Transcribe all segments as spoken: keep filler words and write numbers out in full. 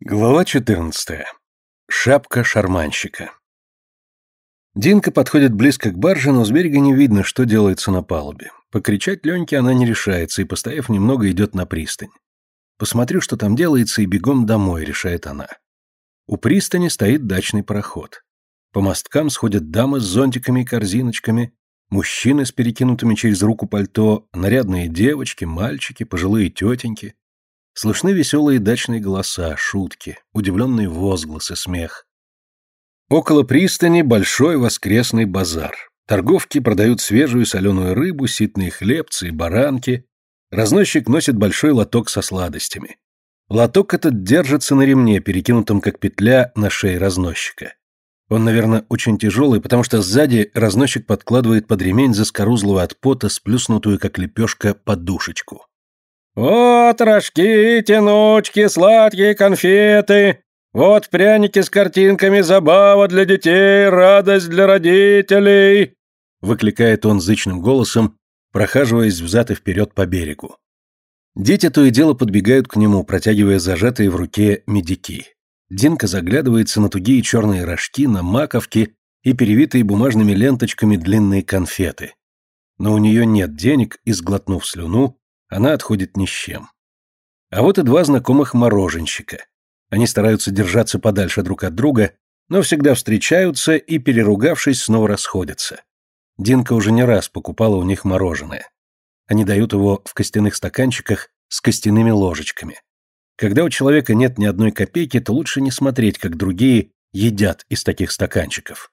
Глава четырнадцатая. Шапка шарманщика. Динка подходит близко к барже, но с берега не видно, что делается на палубе. Покричать Леньке она не решается и, постояв немного, идет на пристань. Посмотрю, что там делается, и бегом домой, решает она. У пристани стоит дачный пароход. По мосткам сходят дамы с зонтиками и корзиночками, мужчины с перекинутыми через руку пальто, нарядные девочки, мальчики, пожилые тетеньки. Слышны веселые дачные голоса, шутки, удивленные возгласы, смех. Около пристани большой воскресный базар. Торговки продают свежую соленую рыбу, ситные хлебцы и баранки. Разносчик носит большой лоток со сладостями. Лоток этот держится на ремне, перекинутом как петля на шее разносчика. Он, наверное, очень тяжелый, потому что сзади разносчик подкладывает под ремень заскорузлого от пота сплюснутую, как лепешка, подушечку. «Вот рожки, тянучки, сладкие конфеты, вот пряники с картинками, забава для детей, радость для родителей!» Выкликает он зычным голосом, прохаживаясь взад и вперед по берегу. Дети то и дело подбегают к нему, протягивая зажатые в руке медики. Динка заглядывается на тугие черные рожки, на маковки и перевитые бумажными ленточками длинные конфеты. Но у нее нет денег, и, сглотнув слюну, она отходит ни с чем. А вот и два знакомых мороженщика. Они стараются держаться подальше друг от друга, но всегда встречаются и, переругавшись, снова расходятся. Динка уже не раз покупала у них мороженое. Они дают его в костяных стаканчиках с костяными ложечками. Когда у человека нет ни одной копейки, то лучше не смотреть, как другие едят из таких стаканчиков.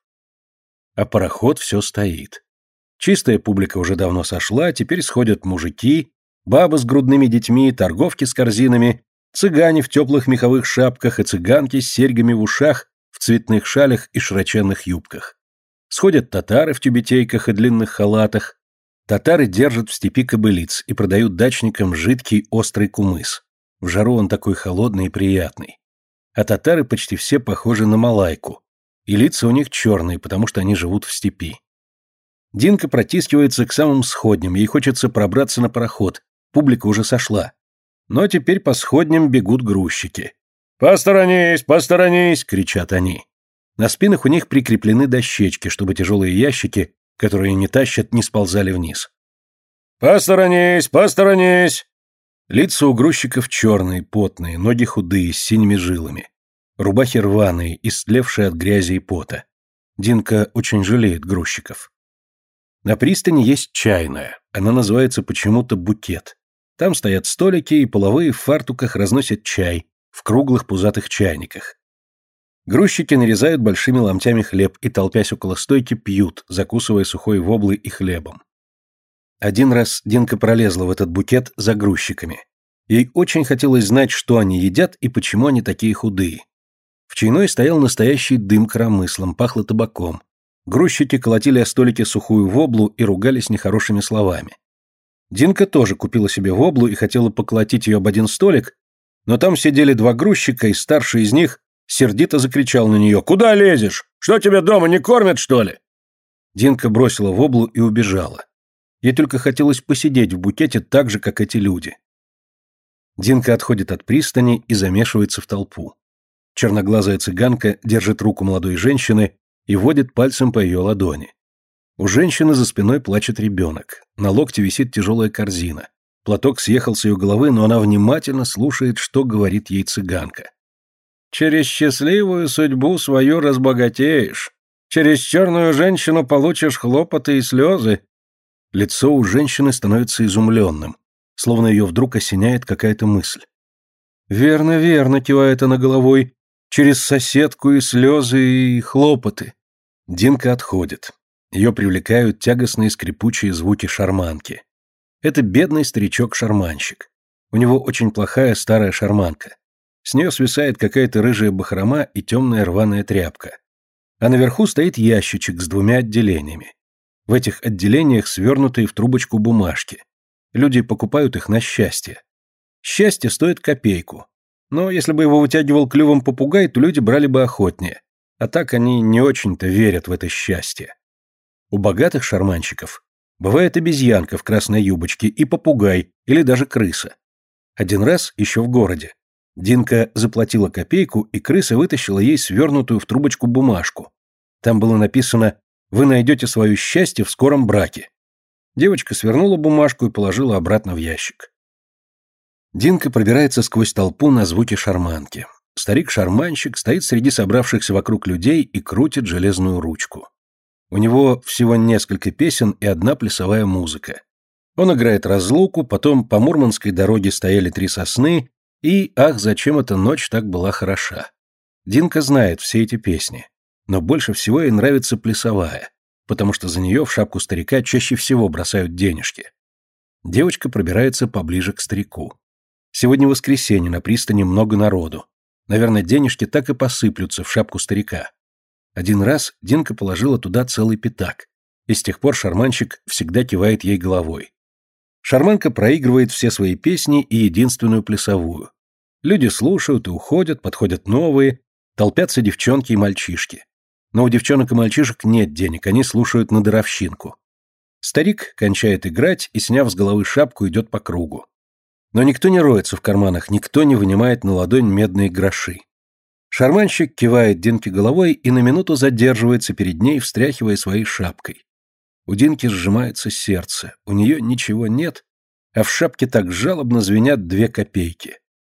А пароход все стоит. Чистая публика уже давно сошла, теперь сходят мужики, бабы с грудными детьми, торговки с корзинами, цыгане в теплых меховых шапках и цыганки с серьгами в ушах, в цветных шалях и широченных юбках. Сходят татары в тюбетейках и длинных халатах. Татары держат в степи кобылиц и продают дачникам жидкий острый кумыс. В жару он такой холодный и приятный. А татары почти все похожи на малайку, и лица у них черные, потому что они живут в степи. Динка протискивается к самым сходням, ей хочется пробраться на пароход. Публика уже сошла. Но теперь по сходням бегут грузчики. «Посторонись, посторонись!» — кричат они. На спинах у них прикреплены дощечки, чтобы тяжелые ящики, которые не тащат, не сползали вниз. «Посторонись, посторонись!» Лица у грузчиков черные, потные, ноги худые, с синими жилами. Рубахи рваные, истлевшие от грязи и пота. Динка очень жалеет грузчиков. На пристани есть чайная. Она называется почему-то «Букет». Там стоят столики, и половые в фартуках разносят чай в круглых пузатых чайниках. Грузчики нарезают большими ломтями хлеб и, толпясь около стойки, пьют, закусывая сухой воблой и хлебом. Один раз Динка пролезла в этот букет за грузчиками. Ей очень хотелось знать, что они едят и почему они такие худые. В чайной стоял настоящий дым коромыслом, пахло табаком. Грузчики колотили о столике сухую воблу и ругались нехорошими словами. Динка тоже купила себе воблу и хотела поколотить ее об один столик, но там сидели два грузчика, и старший из них сердито закричал на нее: «Куда лезешь? Что тебя дома не кормят, что ли?» Динка бросила воблу и убежала. Ей только хотелось посидеть в букете так же, как эти люди. Динка отходит от пристани и замешивается в толпу. Черноглазая цыганка держит руку молодой женщины и водит пальцем по ее ладони. У женщины за спиной плачет ребенок. На локте висит тяжелая корзина. Платок съехал с ее головы, но она внимательно слушает, что говорит ей цыганка. «Через счастливую судьбу свою разбогатеешь. Через черную женщину получишь хлопоты и слезы». Лицо у женщины становится изумленным, словно ее вдруг осеняет какая-то мысль. «Верно, верно», — кивает она головой, — «через соседку и слезы, и хлопоты». Динка отходит. Ее привлекают тягостные скрипучие звуки шарманки. Это бедный старичок-шарманщик. У него очень плохая старая шарманка. С нее свисает какая-то рыжая бахрома и темная рваная тряпка. А наверху стоит ящичек с двумя отделениями. В этих отделениях свернутые в трубочку бумажки. Люди покупают их на счастье. Счастье стоит копейку. Но если бы его вытягивал клювом попугай, то люди брали бы охотнее. А так они не очень-то верят в это счастье. У богатых шарманщиков бывает обезьянка в красной юбочке и попугай или даже крыса. Один раз, еще в городе, Динка заплатила копейку, и крыса вытащила ей свернутую в трубочку бумажку. Там было написано «Вы найдете свое счастье в скором браке». Девочка свернула бумажку и положила обратно в ящик. Динка пробирается сквозь толпу на звуки шарманки. Старик-шарманщик стоит среди собравшихся вокруг людей и крутит железную ручку. У него всего несколько песен и одна плясовая музыка. Он играет разлуку, потом по Мурманской дороге стояли три сосны, и «Ах, зачем эта ночь так была хороша». Динка знает все эти песни, но больше всего ей нравится плясовая, потому что за нее в шапку старика чаще всего бросают денежки. Девочка пробирается поближе к старику. Сегодня воскресенье, на пристани много народу. Наверное, денежки так и посыплются в шапку старика. Один раз Динка положила туда целый пятак, и с тех пор шарманщик всегда кивает ей головой. Шарманка проигрывает все свои песни и единственную плясовую. Люди слушают и уходят, подходят новые, толпятся девчонки и мальчишки. Но у девчонок и мальчишек нет денег, они слушают на даровщинку. Старик кончает играть и, сняв с головы шапку, идет по кругу. Но никто не роется в карманах, никто не вынимает на ладонь медные гроши. Шарманщик кивает Динке головой и на минуту задерживается перед ней, встряхивая своей шапкой. У Динки сжимается сердце, у нее ничего нет, а в шапке так жалобно звенят две копейки.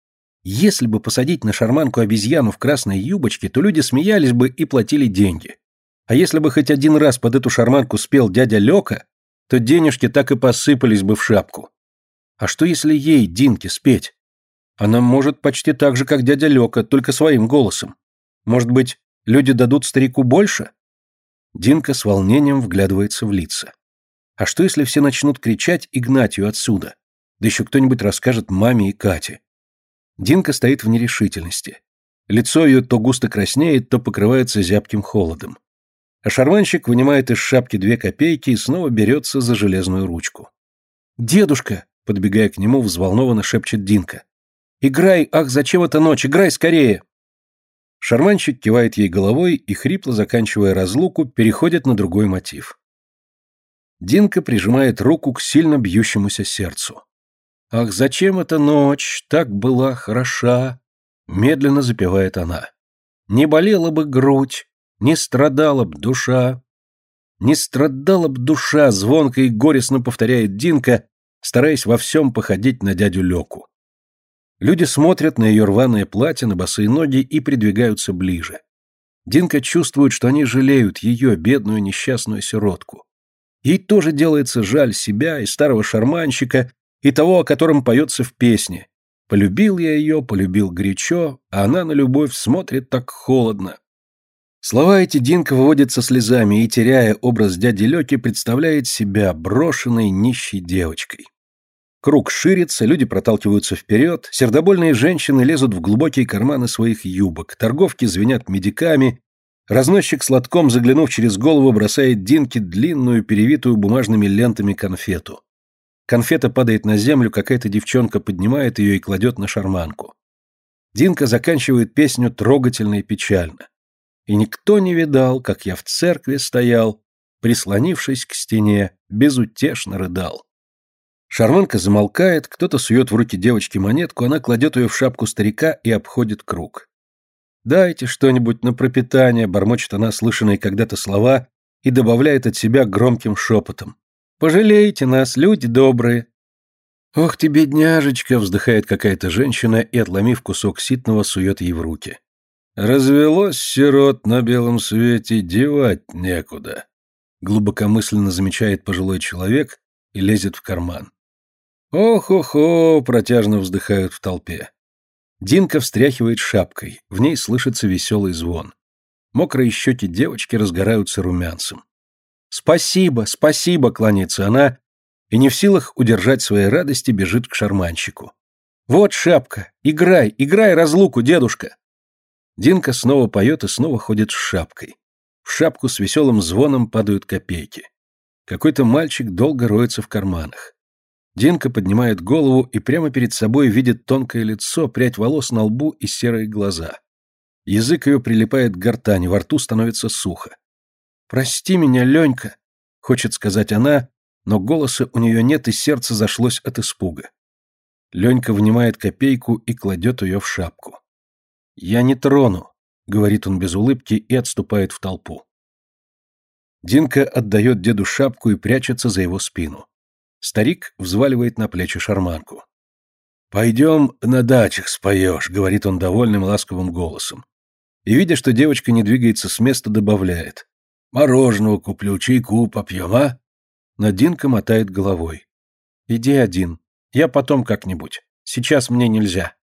Если бы посадить на шарманку обезьяну в красной юбочке, то люди смеялись бы и платили деньги. А если бы хоть один раз под эту шарманку спел дядя Лёка, то денежки так и посыпались бы в шапку. А что если ей, Динке, спеть? Она может почти так же, как дядя Лёка, только своим голосом. Может быть, люди дадут старику больше? Динка с волнением вглядывается в лица. А что если все начнут кричать и гнать ее отсюда? Да еще кто-нибудь расскажет маме и Кате. Динка стоит в нерешительности. Лицо ее то густо краснеет, то покрывается зябким холодом. А шарманщик вынимает из шапки две копейки и снова берется за железную ручку. «Дедушка!» — подбегая к нему, взволнованно шепчет Динка. «Играй! Ах, зачем эта ночь? Играй скорее!» Шарманщик кивает ей головой и, хрипло заканчивая разлуку, переходит на другой мотив. Динка прижимает руку к сильно бьющемуся сердцу. «Ах, зачем эта ночь так была хороша?» — медленно запевает она. «Не болела бы грудь, не страдала б душа». «Не страдала б душа», — звонко и горестно повторяет Динка, стараясь во всем походить на дядю Лёку. Люди смотрят на ее рваное платье, на босые ноги и придвигаются ближе. Динка чувствует, что они жалеют ее, бедную несчастную сиротку. Ей тоже делается жаль себя и старого шарманщика, и того, о котором поется в песне. Полюбил я ее, полюбил горячо, а она на любовь смотрит так холодно. Слова эти Динка выводит со слезами и, теряя образ дяди Лёки, представляет себя брошенной нищей девочкой. Круг ширится, люди проталкиваются вперед, сердобольные женщины лезут в глубокие карманы своих юбок, торговки звенят медиками, разносчик с лотком, заглянув через голову, бросает Динке длинную, перевитую бумажными лентами конфету. Конфета падает на землю, какая-то девчонка поднимает ее и кладет на шарманку. Динка заканчивает песню трогательно и печально. И никто не видал, как я в церкви стоял, прислонившись к стене, безутешно рыдал. Шарманка замолкает, кто-то сует в руки девочки монетку, она кладет ее в шапку старика и обходит круг. «Дайте что-нибудь на пропитание», — бормочет она слышанные когда-то слова и добавляет от себя громким шепотом. «Пожалейте нас, люди добрые». «Ох ты, бедняжечка», — вздыхает какая-то женщина и, отломив кусок ситного, сует ей в руки. «Развелось сирот на белом свете, девать некуда», — глубокомысленно замечает пожилой человек и лезет в карман. «Ох-охо!» — протяжно вздыхают в толпе. Динка встряхивает шапкой, в ней слышится веселый звон. Мокрые щеки девочки разгораются румянцем. «Спасибо, спасибо!» — кланяется она, и не в силах удержать своей радости бежит к шарманщику. «Вот шапка! Играй, играй разлуку, дедушка!» Динка снова поет и снова ходит с шапкой. В шапку с веселым звоном падают копейки. Какой-то мальчик долго роется в карманах. Динка поднимает голову и прямо перед собой видит тонкое лицо, прядь волос на лбу и серые глаза. Язык ее прилипает к гортани, во рту становится сухо. «Прости меня, Ленька», — хочет сказать она, но голоса у нее нет, и сердце зашлось от испуга. Ленька вынимает копейку и кладет ее в шапку. «Я не трону», — говорит он без улыбки и отступает в толпу. Динка отдает деду шапку и прячется за его спину. Старик взваливает на плечи шарманку. «Пойдем на дачах споешь», — говорит он довольным ласковым голосом. И, видя, что девочка не двигается с места, добавляет. «Мороженого куплю, чайку попьем, а?» Но Динка мотает головой. «Иди один. Я потом как-нибудь. Сейчас мне нельзя».